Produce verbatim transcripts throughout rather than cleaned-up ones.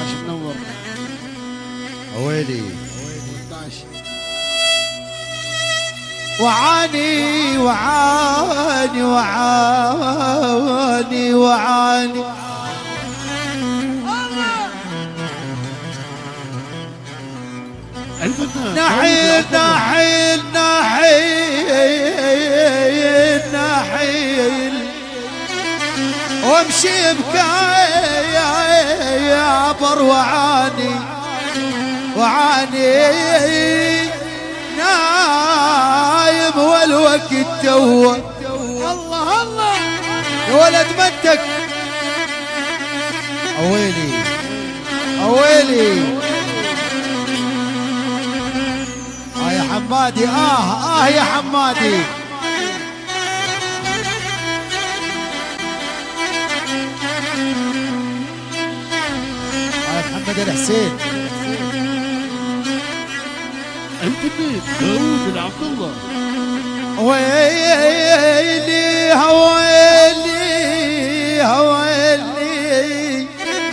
عشر منور. ويلي وعاني وعاني وعاني وعاني نحيل نحيل نحيل نحيل وامشي بكابر وعاني وعاني نايم والوقت توه. الله الله يا ولد متك. اويلي اويلي اه يا حمادي اه اه يا حمادي. اه محمد الحسين الجديد داوود العبد الله. ويلي هويلي هويلي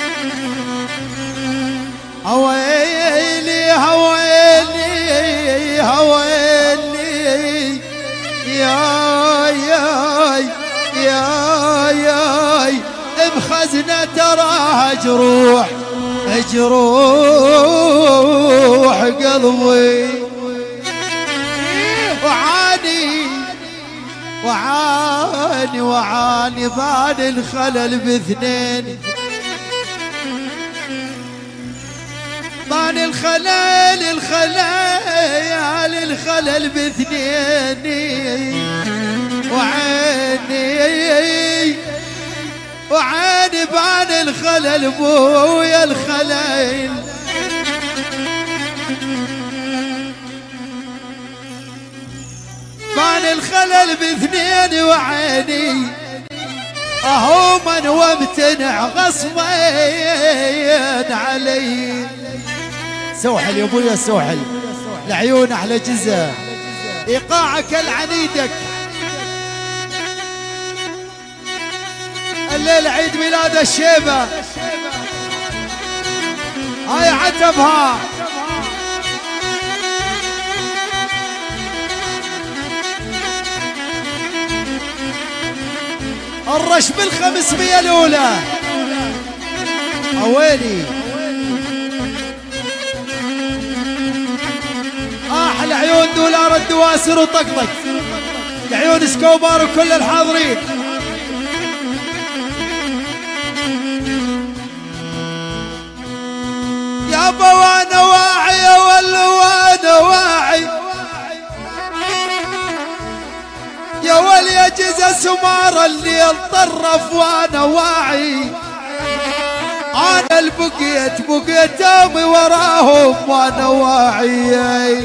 هويلي هويلي هويلي يا يا يا يا بخزنة تراها جروح جروح قلبي وعاني وعاني وعاني بان الخلل باثنين بان الخلل الخلل الخلل باثنين وعيني وعيني بان الخلل بويا الخلل بان الخلل باثنين وعيني اهو من وامتنع غصبين علي. سوحل يا ابويا سوحل العيون احلى جزة ايقاعك العنيدك. الليل عيد ميلاد الشيبة هاي عتبها الرش بالخمسمية الأولى. أويلي أحلى عيون دولار الدواسر وطقطق عيون سكوبار وكل الحاضرين. يابا وانا واعي ولا وانا واعي يا ولي اجهز سمار الليل طرف وانا واعي. انا البقيت بقيت امي وراهم وانا واعي.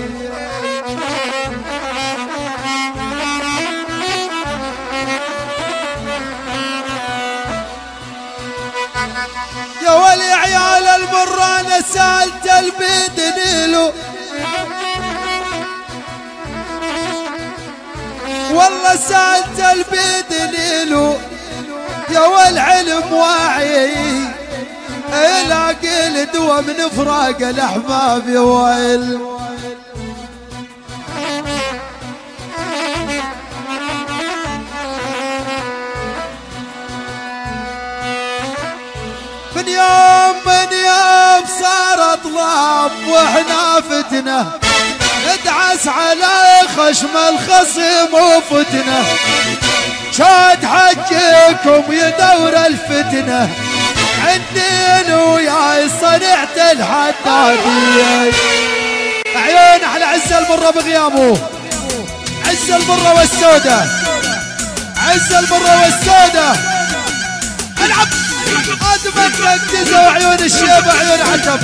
يا ولي عيال المر انا سالت البيد نيلو والله سالت البيد نيلو يا والعلم واعي الاقي الدوا من فراق الاحباب يا ويل. من يوم من يوم صار اطلاب واحنا فتنه ادعس على خشم الخصم وفتنه شاد حجكم يدور الفتنه عندي وياي صنعت الحداديه. عيون على عز المره بغيابه عز المره والسوده عز المره والسوده. العب قادمك ركزوا عيون الشيبه عيون عتب.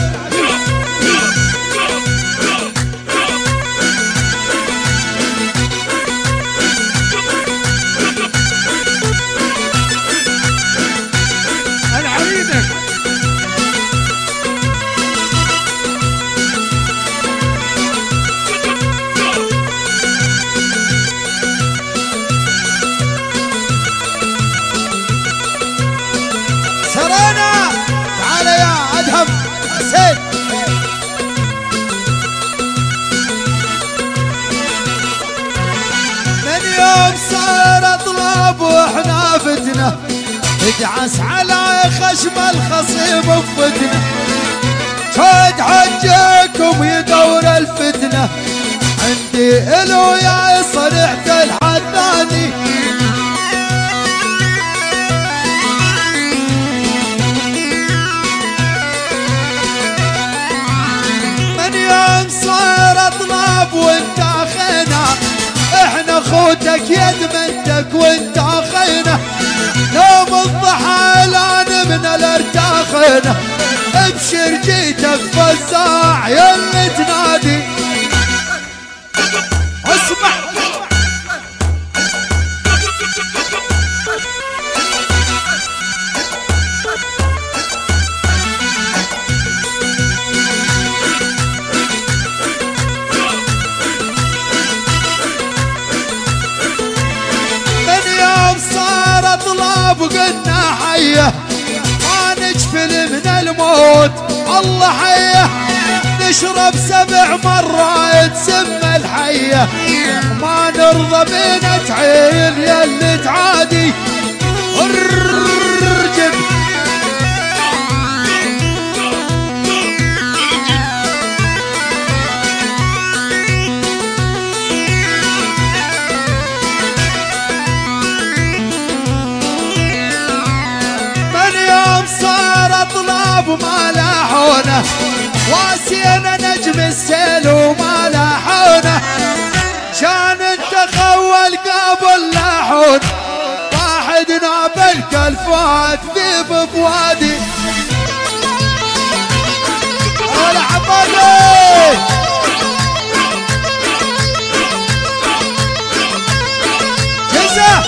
العريدك سرانا تعال يا ادهم فتنة ادعس على خشم الخصيم بفتنة شاد حجكم يدور الفتنة عندي الو يا صرحت الحداني من يوم صار اطلب وانت اخينا احنا خوتك يد منتك وانت اخينا نوم الضحى الان من الارتاخنا ابشر جيتك فزاع يلي تنادي اسمع من يوم صار اطلب قلنا حيه ما نجفل من الموت الله حيه نشرب سبع مرات سم الحيه ما نرضى بين تعيل يلي تعادي ارجب من يوم صار اطلب ما لاحونه واسينا نجم السيل وما لاحونه كان انت خول قبل لاحون واحد نابلك الفات في بوادي ولا عبالي جزا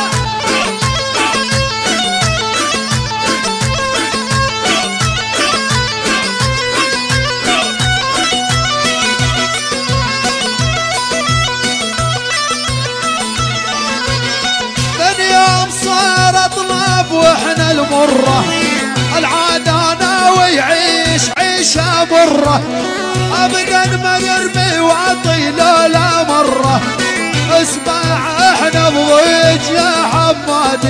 واحنا المرة العادة انا ويعيش عيشة مرة ابدا ما نرمي واعطي لا مرة اسمع احنا بضيج يا حمادي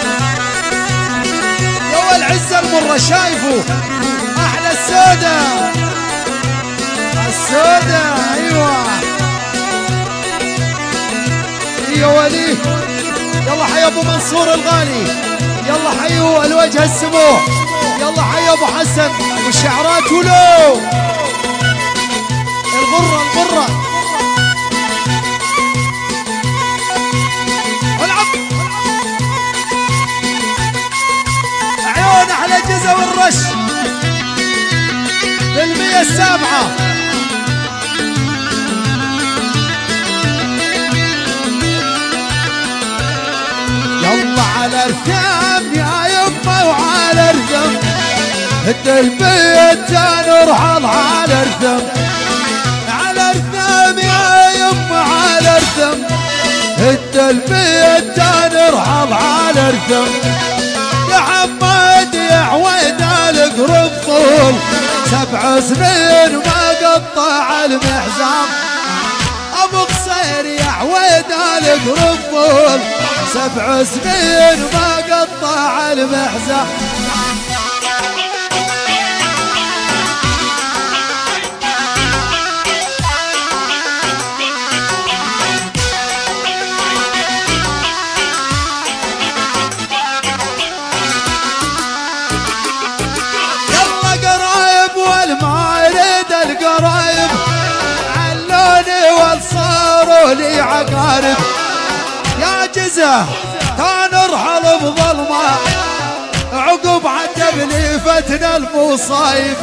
يا العزة المرة شايفه احلى السودة السودة ايوه يا ولي يلا حي ابو منصور الغالي يلا حيوا الوجه السموح يلا حي ابو حسن والشعرات ولو الغره الغره العب عيون احلى جزا والرش بالمية السابعه يلا على الرثام يا يما وعلى الرثم هد البيت نرحل على الرثم على الرثم يا يما على الرثم هد البيت نرحل على الرثم يا حماد يا عويد القرب طول سبع سنين ما قطع المحزام ابو قصير يا عويد القرب طول سبع سنين ما قطع المحزن يلا قرايب والما يريد القرايب علوني والصاروا لي عقارب يا جزا كان ارحل بظلمه عقب عتب لي فتنا المصايب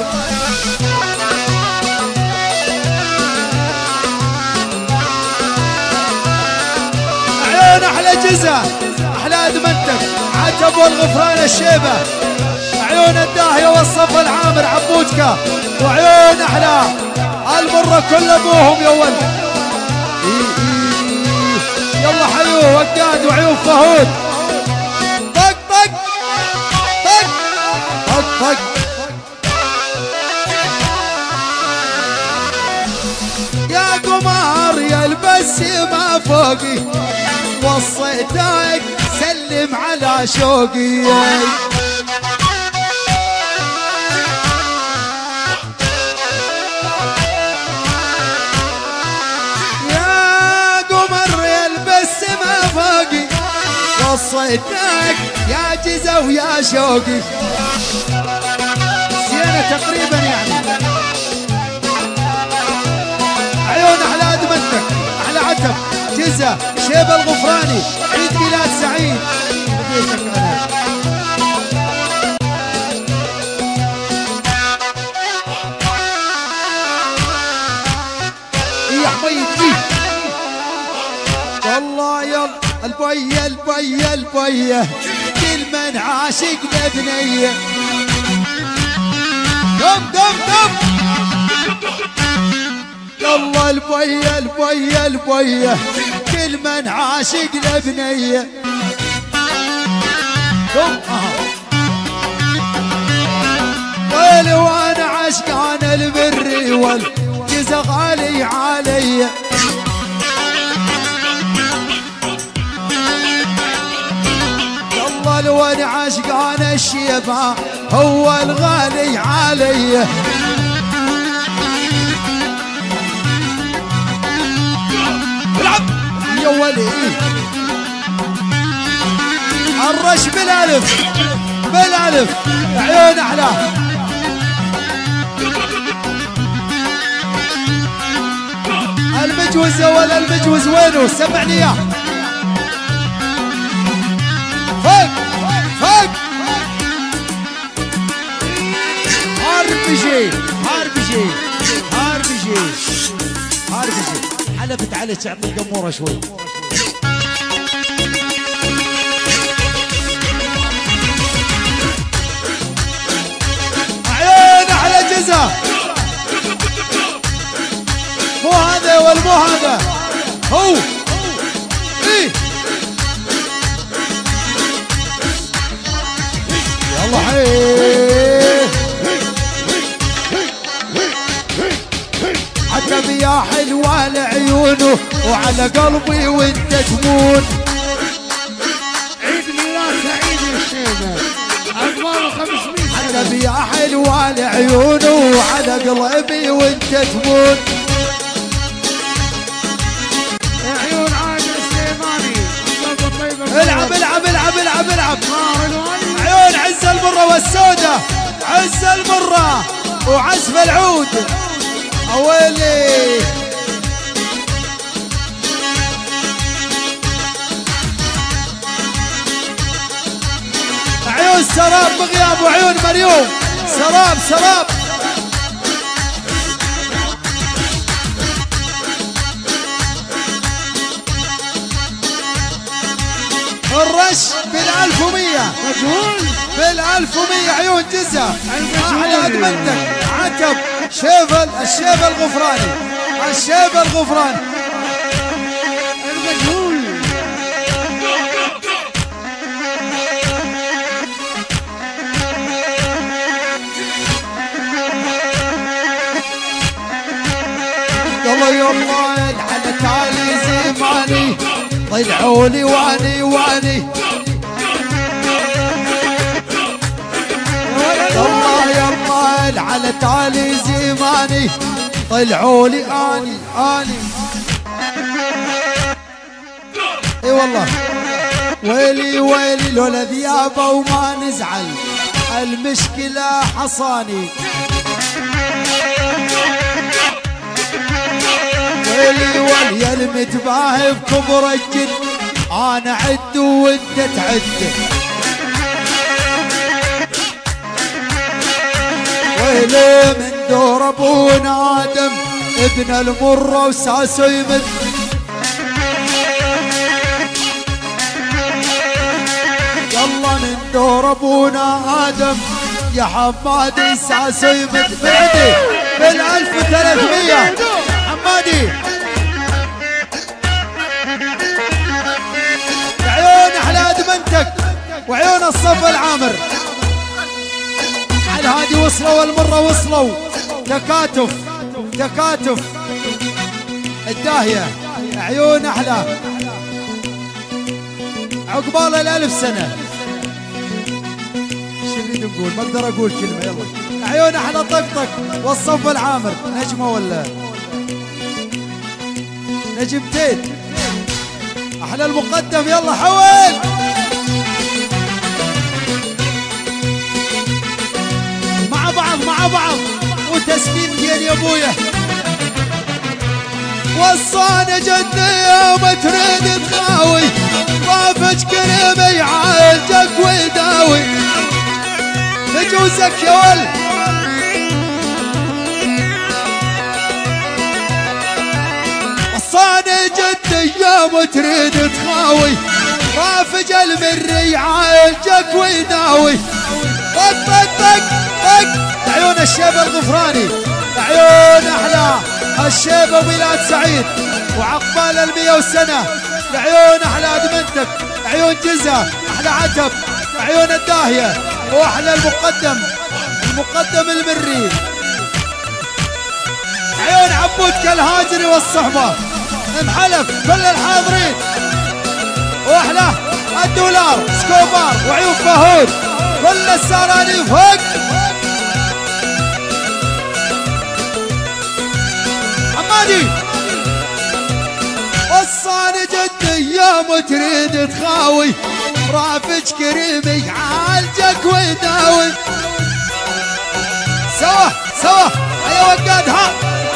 عيون احلى جزا احلى ادمنتك عتب والغفران الشيبه عيون الداهيه والصف العامر عبوجكا وعيون احلى المره كل ابوهم يا ولد يلا حيوه وقاد وعيون فهود طق طق طق طق طق يا قمر يا البس ما فوقي وصيتك سلم ترسم على شوقي. يا قمر يلبس ما فوقي وصيتك يا جزا ويا شوقي. زينة تقريبا يعني. عيون احلى ادمنتك احلى عتب جزا شيبة الغفراني عيد ميلاد سعيد بديتك انا. يا حبيبي والله يلا البويه البويه البويه كل من عاشق لبنيه. قم قم قم يلا البويه البويه البويه كل من عاشق لبنيه. قم اها ويلي وانا عشقان البري والجزا غالي علي. يلا لو انا عشقان الشيبه هو الغالي علي. العب يا ولي الرش بالالف بالالف عيون احلاه. المجوز ولا المجوز وينه سمعني اياه. فوق فوق هاربجي هاربجي هاربجي هاربجي حلفت عليك اعطي القموره شوي. عيون احلى جزا مو هذا ولا مو هذا هو ايه. يلا حي عتب يا حلوة لعيونه وعلى قلبي وانت تمون. عيد ميلاد سعيد الشيبة أكبر خمسمية. عتب يا حلوة لعيونه وعلى قلبي وانت تمون. عيون عادل السليماني العب العب العب العب العب. عيون عز المرة والسودة عز المرة وعزف العود اويلي. عيون سراب بغياب وعيون مريوم سراب سراب. الرش بالألف ومية بالألف ومية عيون جزا أحلى أدمنتك عتب شيبل الشيبة الغفراني الشيبة الغفراني المجهول. يلا يلا على تالي زماني طلعولي واني واني. يلا يلا على تالي زماني طلعولي اني اني. اي والله ويلي ويلي لولا ذيابه وما نزعل المشكله حصاني. ويلي ويلي يا المتباهي بكبر الجن انا عد وانت تعد. ويلي من دور ابونا ادم ابن المره وساسه يمد. يلا من دور ابونا ادم يا حمادي ساسه يمد. بعدي بالالف وثلاثمية حمادي. عيون احلى ادمنتك وعيون الصف العامر على هادي وصلوا والمره وصلوا. تكاتف تكاتف الداهيه عيون احلى عقبال الألف سنة. ايش نريد نقول؟ ما اقدر اقول كلمة. يلا عيون احلى طقطق والصف العامر. نجمة ولا نجمتين؟ احلى المقدم. يلا حول. مع بعض مع بعض وتسليمتين يا ابويا. وصاني جدي يوم تريد تخاوي ضافج كريم يعالجك ويداوي بجوزك يا ول. وصاني جدي يوم تريد تخاوي ضافج المري يعالجك ويداوي. طق طق طق طق عيون الشيب الغفراني. عيون احلى الشيب وميلاد سعيد وعقبال المية وسنة. لعيون احلى ادمنتك. عيون جزة احلى عتب. عيون الداهية واحلى المقدم المقدم المري. عيون عبود كالهاجري والصحبة محلف كل الحاضرين. واحلى الدولار سكوبار وعيون فهود كل الساراني فوق. حمادي وصاني جدي يوم تريد تخاوي رافج كريم يعالجك ويداوي. سوا سوا هيا وقادها.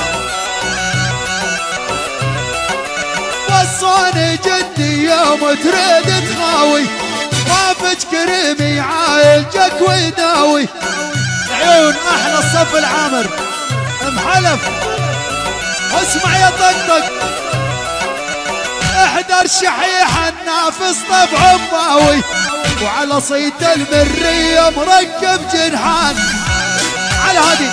وصاني جدي يوم تريد تخاوي رافج كريم يعالجك ويداوي. عيون احلى الصف العامر محلف. اسمع يا طقطق احذر شحيح النافس طبع ضاوي وعلى صيد المرية مركب جنحان. على هادي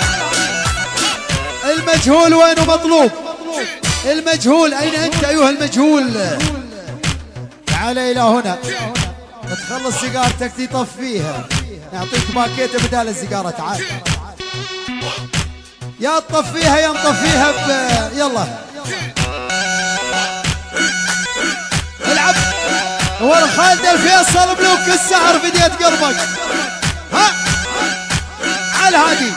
المجهول وينه مطلوب؟ المجهول اين انت ايها المجهول؟ تعال الى هنا. تخلص سيجارتك دي طفيها نعطيك باكيته بدال السيجاره. تعال يا تطفيها يا نطفيها ب... يلا العب. ورا خالد الفيصل بلوك السهر بديت قلبك. ها على هادي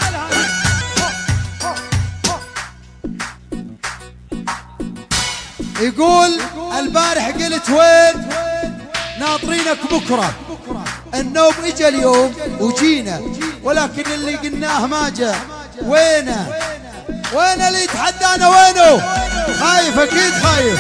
يقول البارح قلت وين ناطرينك بكره. النوم اجى اليوم وجينا ولكن اللي قلناه ما جاء. وينه؟ وين اللي يتحدانا؟ وينه؟ خايف اكيد خايف.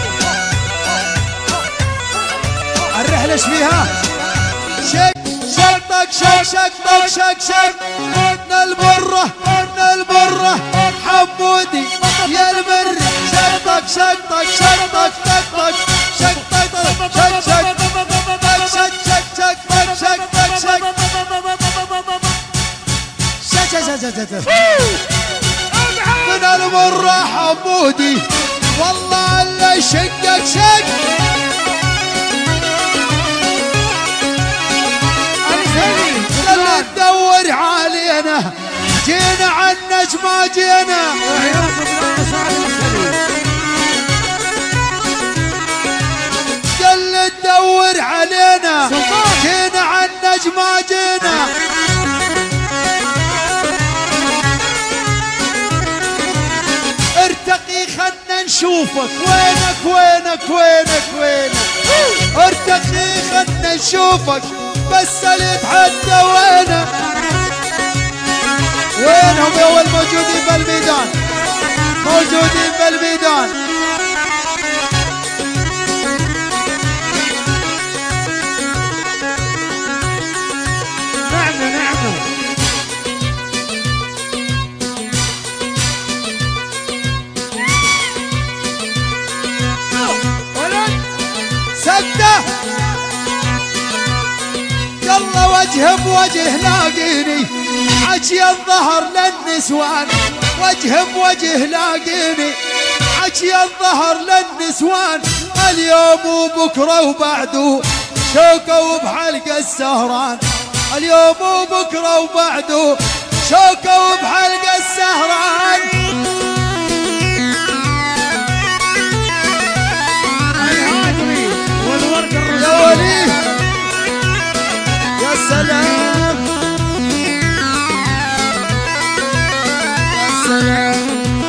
الرحلة ايش فيها؟ شك شك طق شك شك طق شك شك ابن البرة ابن البرة حمودي يا المر. شك طق شك طق شك طق طق طق شك طق طق شك شك طق شك شك شك طق شك طق شك شك شك شك من المرة حمودي والله اللي شقك شق. اللي تدور علينا جينا عنك ما جينا. اللي تدور علينا جينا عنك ما جينا. ارتقي خلنا نشوفك. وينك وينك وينك وينك؟ ارتقي خلنا نشوفك بس اللي يتحدى وينه؟ وينهم يا ول موجودين بالميدان؟ موجودين بالميدان. نعم نعم سكتة. يلا وجه بوجه لاقيني حكي الظهر للنسوان. وجه بوجه لاقيني حكي الظهر للنسوان. اليوم وبكره وبعده شوكه وبحلقه السهران. اليوم وبكره وبعده شوكه وبحلقه السهران. الهادري والورد يا وليد سلام يا سلام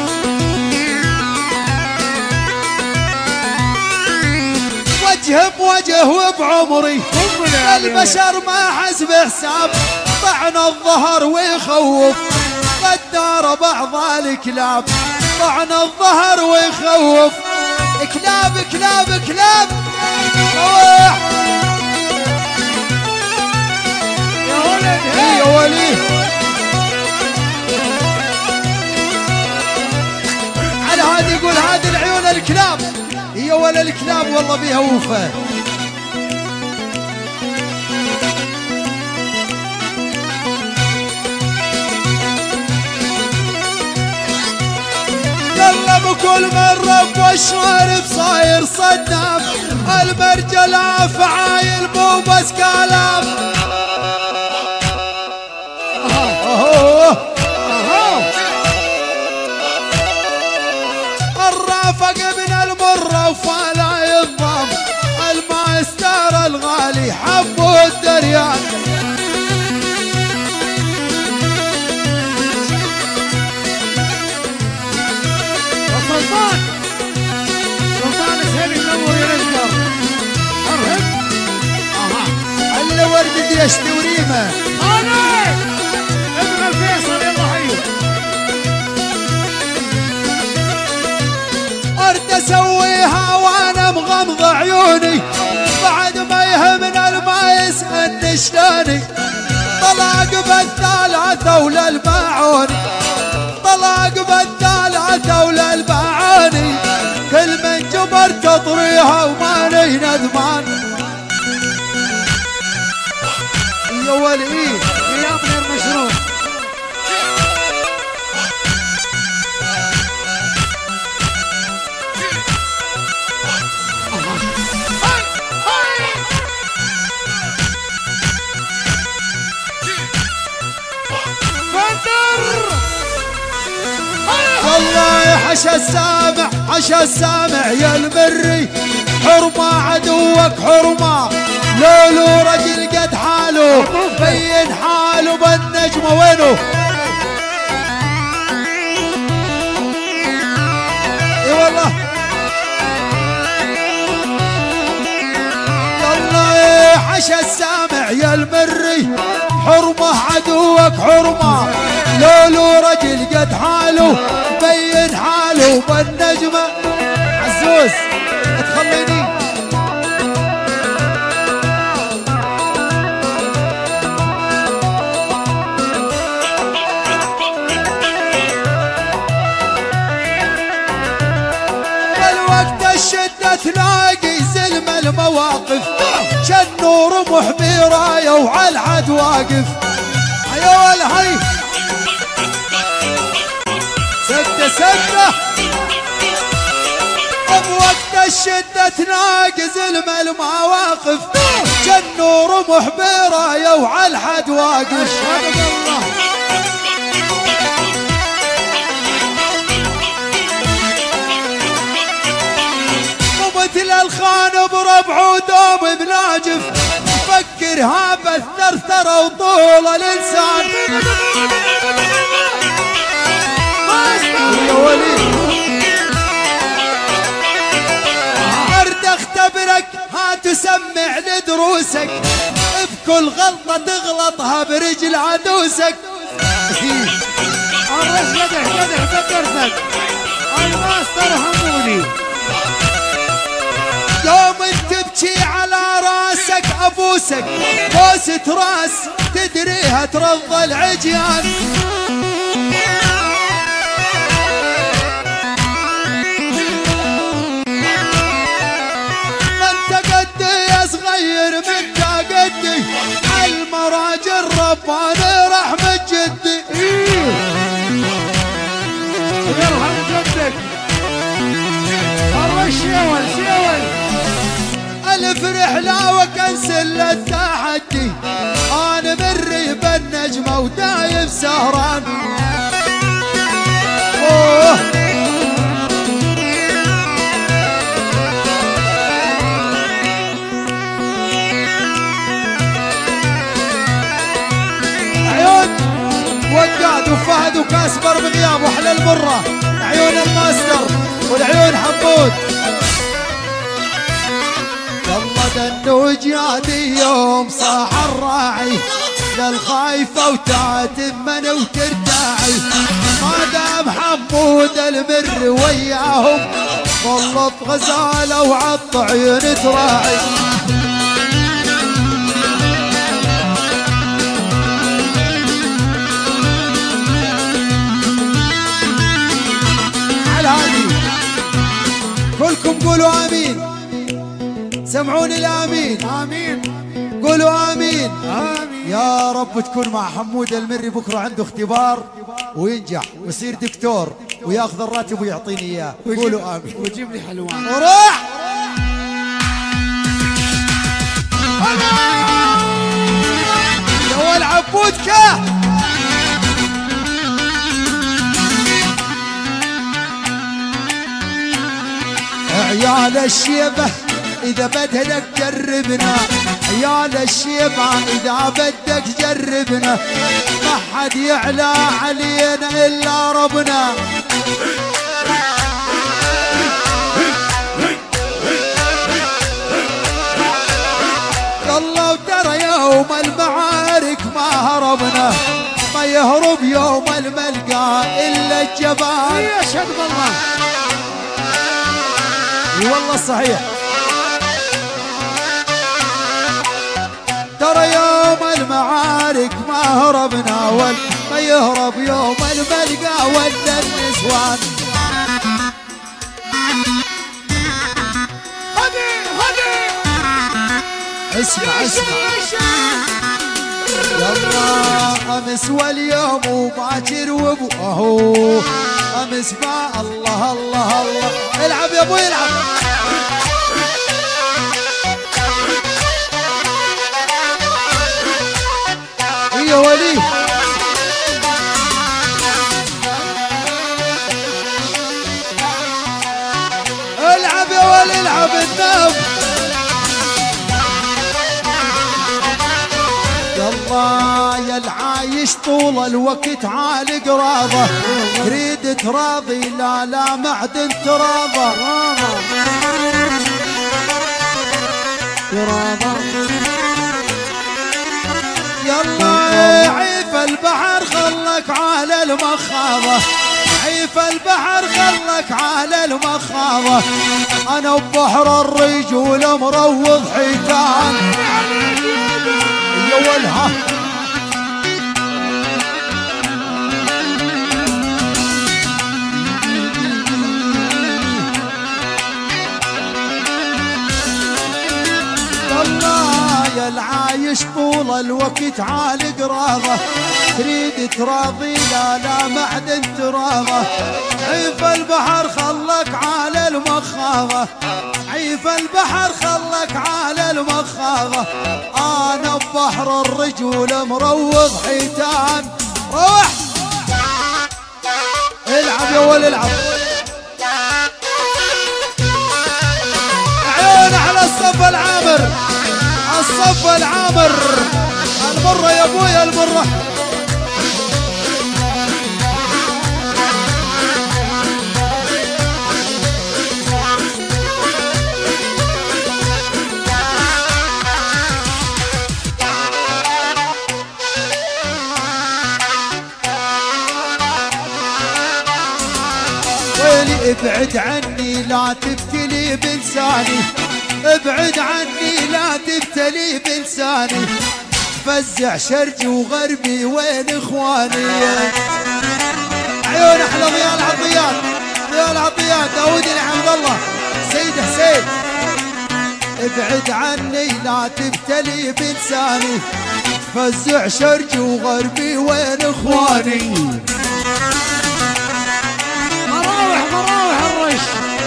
وجه بوجه وبعمري البشر ما حسب حساب طعن الظهر ويخوف غدار بعض الكلاب طعن الظهر ويخوف كلاب كلاب كلاب روح يا ولد يا ولي على هذه يقول هذه العيون الكلاب هي ولا الكلاب والله بيها وفا قلب كل من رب والشارب صاير صدام المرجلة فعايل مو بس كلام الرافق من المرة وفلا ينضم الماستر الغالي حبو الدريان سلطان سلطان سهل النور ينزل ارهب اها اللي ورد يشتي وريمه انا ابن الفيصل يلا حيو ارد اسويها وانا مغمض عيوني بعد ما يهمنا الما يسالني شلوني طلاق بالثلاثه ولا الباعوني طلاق بالثلاثه ولا الباعوني كل من جبر تطريها وماني ندمان يا ولي قيام غير مشروع والله حشا السامع حشا السامع يا المري حرمة عدوك حرمة لولو رجل قد حاله بين حاله بالنجمة وينه اي والله والله حشا السامع يا المري حرمة عدوك حرمة لولو رجل قد حاله بين حاله بالنجمة عزوز تخليني الوقت الشدة تلاقي زلم المواقف شنور محبي رايه وعلى العد واقف يا والهي سدة سدة بوقت الشدة تناقز المواقف جنور محبيرة يا وعلى الحد واقف ومثل الخان بربع ودوم بناجف فكر هاب الثرثرة وطول الإنسان يا ولي ارد اختبرك هات سمع لدروسك بكل غلطة تغلطها برجل عدوسك الرجل قدح قدح بدرسك الماستر حمودي يوم تبكي على راسك ابوسك بوسة راس تدريها ترضى العجيان صغير من قدي المراجل رباني رحمة جدي يرحم جدك الرش شيول شيول الف رحلة وكنسل التحدي انا مري بالنجمة ودايم سهران اوه حمود وكاسبر بغياب واحلى المره عيون الماستر والعيون حمود. يلا دنوج يادي يوم صاح الراعي للخايفه وتعتمن وترتاعي ما دام حمود المر وياهم ظلت غزاله وعط عيون تراعي. على هذه كلكم قولوا امين، سمعوني الامين. امين. قولوا امين. امين يا رب تكون مع حمود المري بكره عنده اختبار وينجح ويصير دكتور وياخذ الراتب ويعطيني اياه. قولوا امين. وجيب لي حلوان وروح يا ولد عبودكه. عيال الشيبه إذا بدك جربنا، عيال الشيبة إذا بدك جربنا ما حد يعلى علينا إلا ربنا. يلا وترى يوم المعارك ما هربنا، ما يهرب يوم الملقى إلا الجبان. يشهد بالله. اي والله صحيح. ترى يوم المعارك ما هربنا وما يهرب يوم الملقى ولا النسوان. هدي هدي اسمع اسمع يلا امس واليوم وباكر وابو اهو امس ما الله الله الله. العب يا ابوي العب. يا ولي العب يا ولي العب الناب. يلا يا العايش طول الوقت عالق راضه تريد تراضي لا لا معدن تراضى تراضى. يلا عيف البحر خلك على المخاضة، عيف البحر خلك على المخاضة. انا ببحر الرجول مروض حيتان يا ولها. يا العايش طول الوقت عالق راضه تريد تراضي لا لا معدن تراضه. عيف البحر خلك على المخاضة، عيف البحر خلك على المخاضة. انا ببحر الرجول مروض حيتان. روح العب يا ولد العب. عيون على الصف العامر، الصف العامر المرة يا ابويا المرة. ويلي ابعد عني لا تبتلي بلساني، ابعد عني لا تبتلي بلساني. فزع شرقي وغربي وين اخواني. عيون احلى ضياء العطيات، ضياء العطيات داود الحمد الله سيد حسين. ابعد عني لا تبتلي بلساني، فزع شرقي وغربي وين اخواني. مراوح مراوح الرش.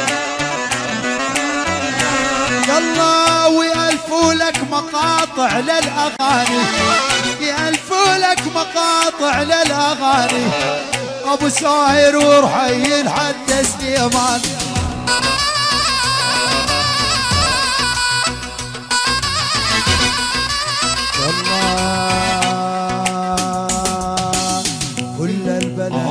يلا ويألفوا لك مقاطع للأغاني، يألفوا لك مقاطع للأغاني. أبو ساهر ورحي لحد سليمان. يلا كل البلد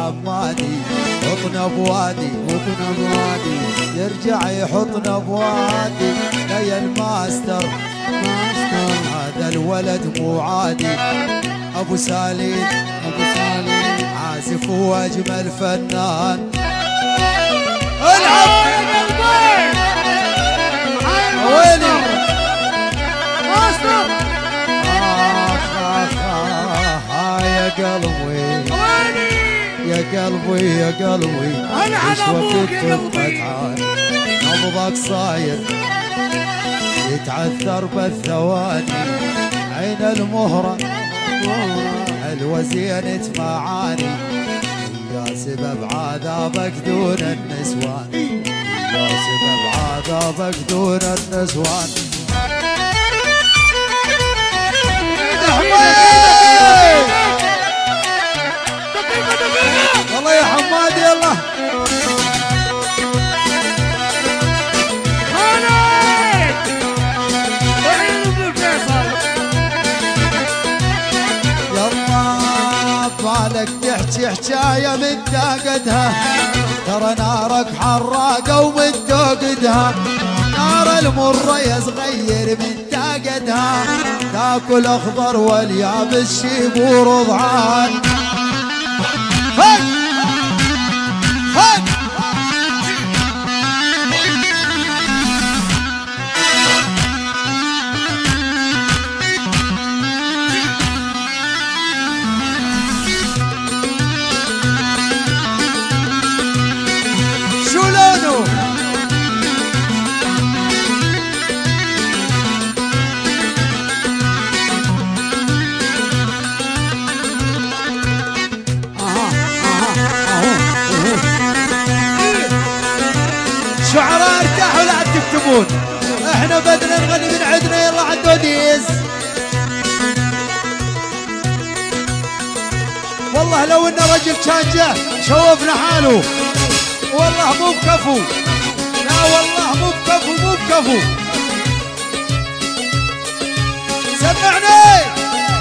حمادي حطنا بوادي حطنا بوادي يرجع يحطنا بوادي يا الماستر ماستر هذا الولد مو عادي ابو سالين ابو سالين عازف واجمل فنان العب ويلي ماستر آخ آخ آخ يا قلبي يا قلبي يا قلبي أنا على أبوك يا قلبي نبضك صاير يتعثر بالثواني عين المهرة حلوة زينة معاني يا سبب عذابك دون النسوان يا سبب عذابك دون النسوان والله يا حماد يلا خالد وعين ابو فيصل يلا بالك تحكي حكايه من تاقدها ترى نارك حراقه ومن توقدها نار المره يا صغير من تاقدها تاكل اخضر واليابس شيب ورضعان هاي هاي شو لونه شعراء ارتاحوا لا عاد تكتبون احنا بدنا نغني من عندنا يلا عدوديز والله لو ان رجل كان جاء شوفنا حاله والله مو بكفو لا والله مو بكفو مو بكفو سمعني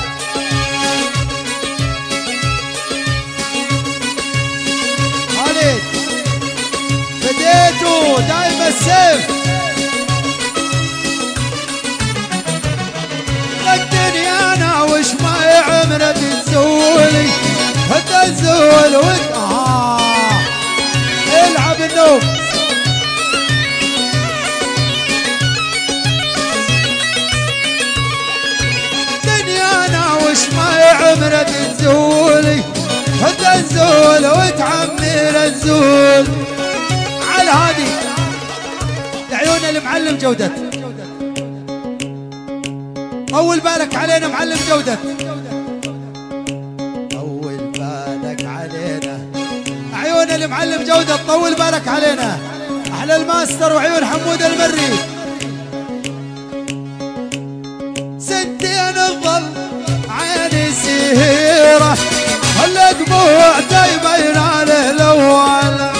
خالد بديتو دايما السيف الدنيا انا وش ما عمرها تزولي تزول وت آه العب النوم الدنيا انا وش ما عمرها تزولي تزول وتعمر الزول على هادي لعيون المعلم جودة طول بالك علينا معلم جودة طول بالك علينا عيون المعلم جودة طول بالك علينا احلى الماستر وعيون حمود المري سنتين الظل عيني سهيرة خلى دموع تبين عليه الاول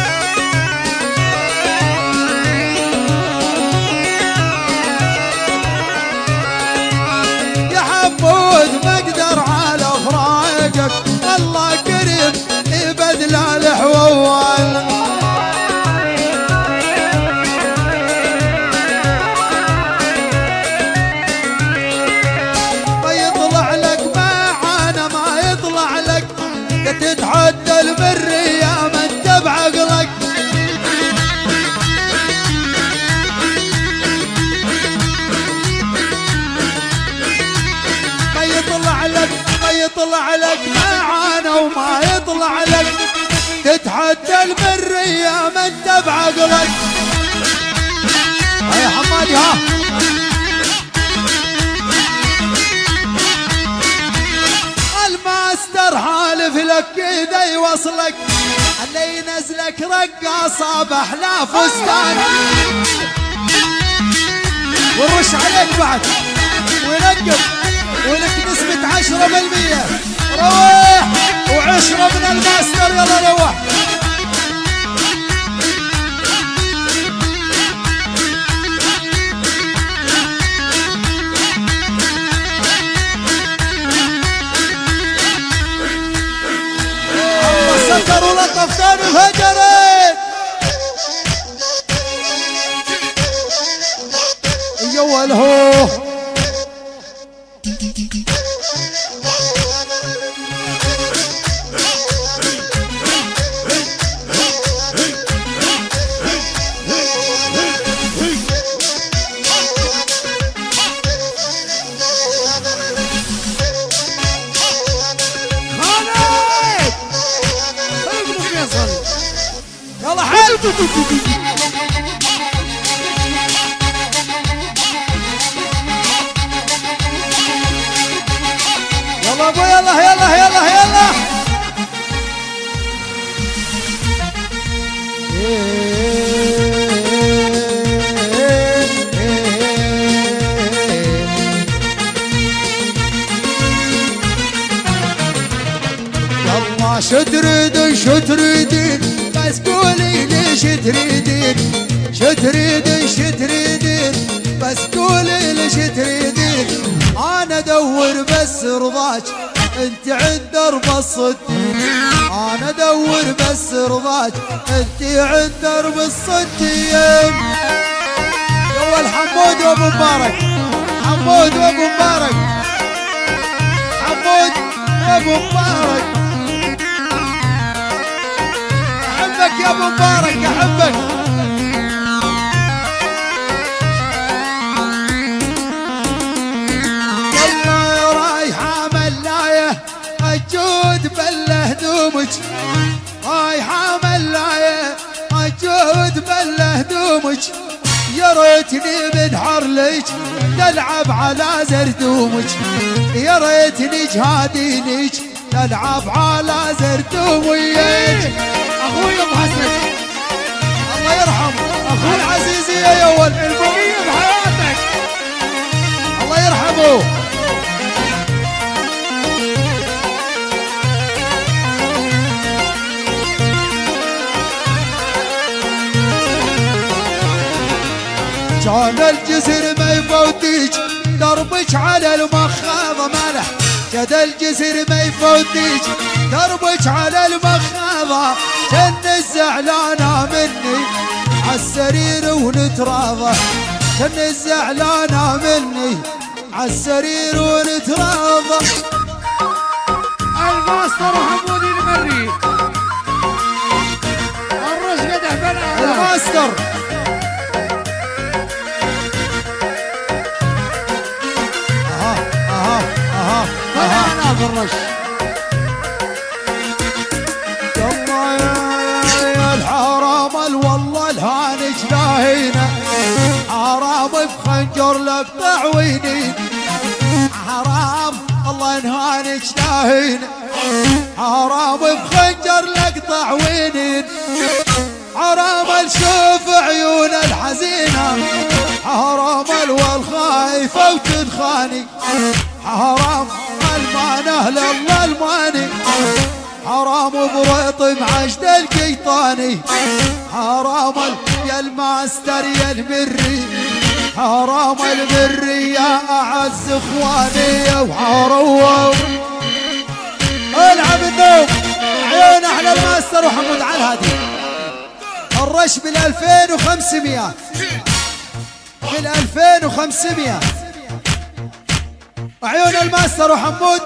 ما اقدر على فراقك الله كريم يبدل الاحوال ما يطلع لك معانا ما يطلع لك تتعدى المرية من تبع عقلك يطلع لك ما يطلع لك معانا وما يطلع لك تتحدى المرية من تبع عقلك هيا حمادي ها الماستر حالف لك كذا يوصلك اللي ينزلك رقاصة بأحلى فستان ونرش عليك بعد ونقب ولك نسبة عشرة بالمية روح وعشرة من الماستر يلا روح الله يلا ابو يلا يلا يلا يلا يلا شو تريدين شو تريدين بس قولي لي شو تريدين شو تريدين شو تريدين بس قولي لي شو تريدين انا ادور بس رضاك انت عند درب الصدين انا ادور بس رضاك انت عند درب الصدين يا الحمود وابو مبارك حمود وابو مبارك حمود وابو مبارك احبك يا ابو مبارك احبك أجود بله هدومك هاي حامل لايه أجود بله هدومك يا ريتني بنحر لك نلعب على زردومك يا ريتني جهادينك نلعب على زردومك اخوي ابو حسن الله يرحمه اخوي العزيز يا ول البقيه بحياتك الله يرحمه كان الجسر ما يفوتيك دربك على المخاضة ماله جد الجسر ما يفوتيك دربك على المخاضة كن الزعلانة مني عالسرير ونتراضى كن الزعلانة مني عالسرير ونتراضى الماستر حمودي المري الرش قدح بلا الماستر طلعنا بالرش يلا يا الحرام والله الهانج لاهينا حرام بخنجر لك طعوينين حرام الله انهانج لاهينا حرام بخنجر لك طعوينين حرام نشوف عيون الحزينة حرام والخايفة وتنخاني حرام المانه لله الماني حرام بريط معجد القيطاني حرام يا الماستر يا المري حرام المري يا اعز اخواني وحاروا العب النوم عيون احلى الماستر وحمود على الهادي الرش بالالفين وخمسمية بالالفين وخمسمية عيون الماستر وحمود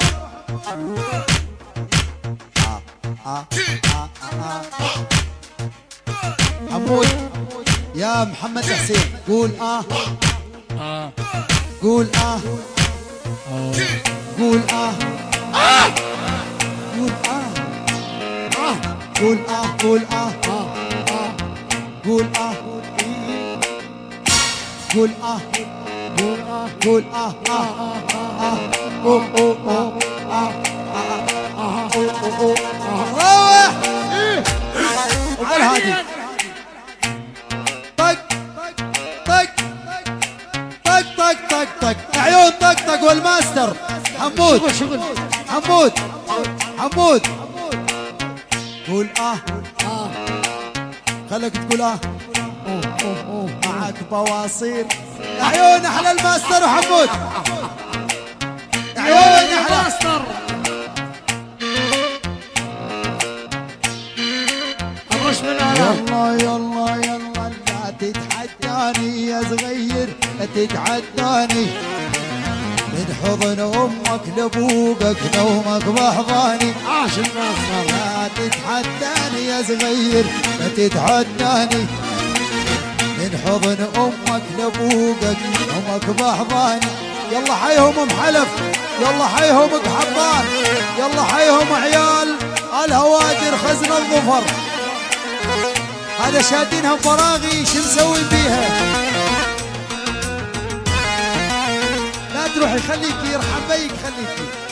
حمود يا محمد حسين قول اه قول اه قول اه قول اه قول اه قول اه قول اه قول اه قول اه اه اه اوه اوه اوه اه اه اوه اوه روح الهادي طق طق طق طق طق طق عيون طق طق والماستر حمود حمود حمود قول اه خليك تقول اه معك بواصير عيون احلى الماستر وحمود عيون احلى الماستر الرش بالآلام يلا يلا يلا لا تتحداني يا صغير لا تتعداني من حضن امك لابوقك نومك بحضاني عاش الماستر لا تتحداني يا صغير لا تتعداني من حضن امك لابوقك نومك بحضاني يلا حيهم ام حلف يلا حيهم حضان يلا حيهم عيال الهواجر خزن الظفر هذا شادينها فراغي شو مسوي بيها؟ لا تروحي خليكي يرحم بيك خليكي.